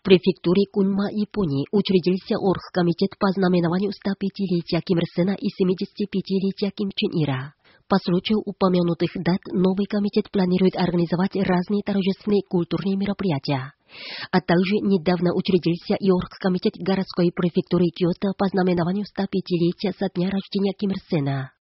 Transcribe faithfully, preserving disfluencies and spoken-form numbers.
префектуре Куньма, Японии, учредился Оргкомитет по знаменованию ста пятилетия Ким Ир Сена и семидесятипятилетия Ким Чен Ира. По случаю упомянутых дат новый комитет планирует организовать разные торжественные культурные мероприятия. А также недавно учредился и Оргкомитет городской префектуры Киото по знаменованию ста пятилетия со дня рождения Ким Ир Сена.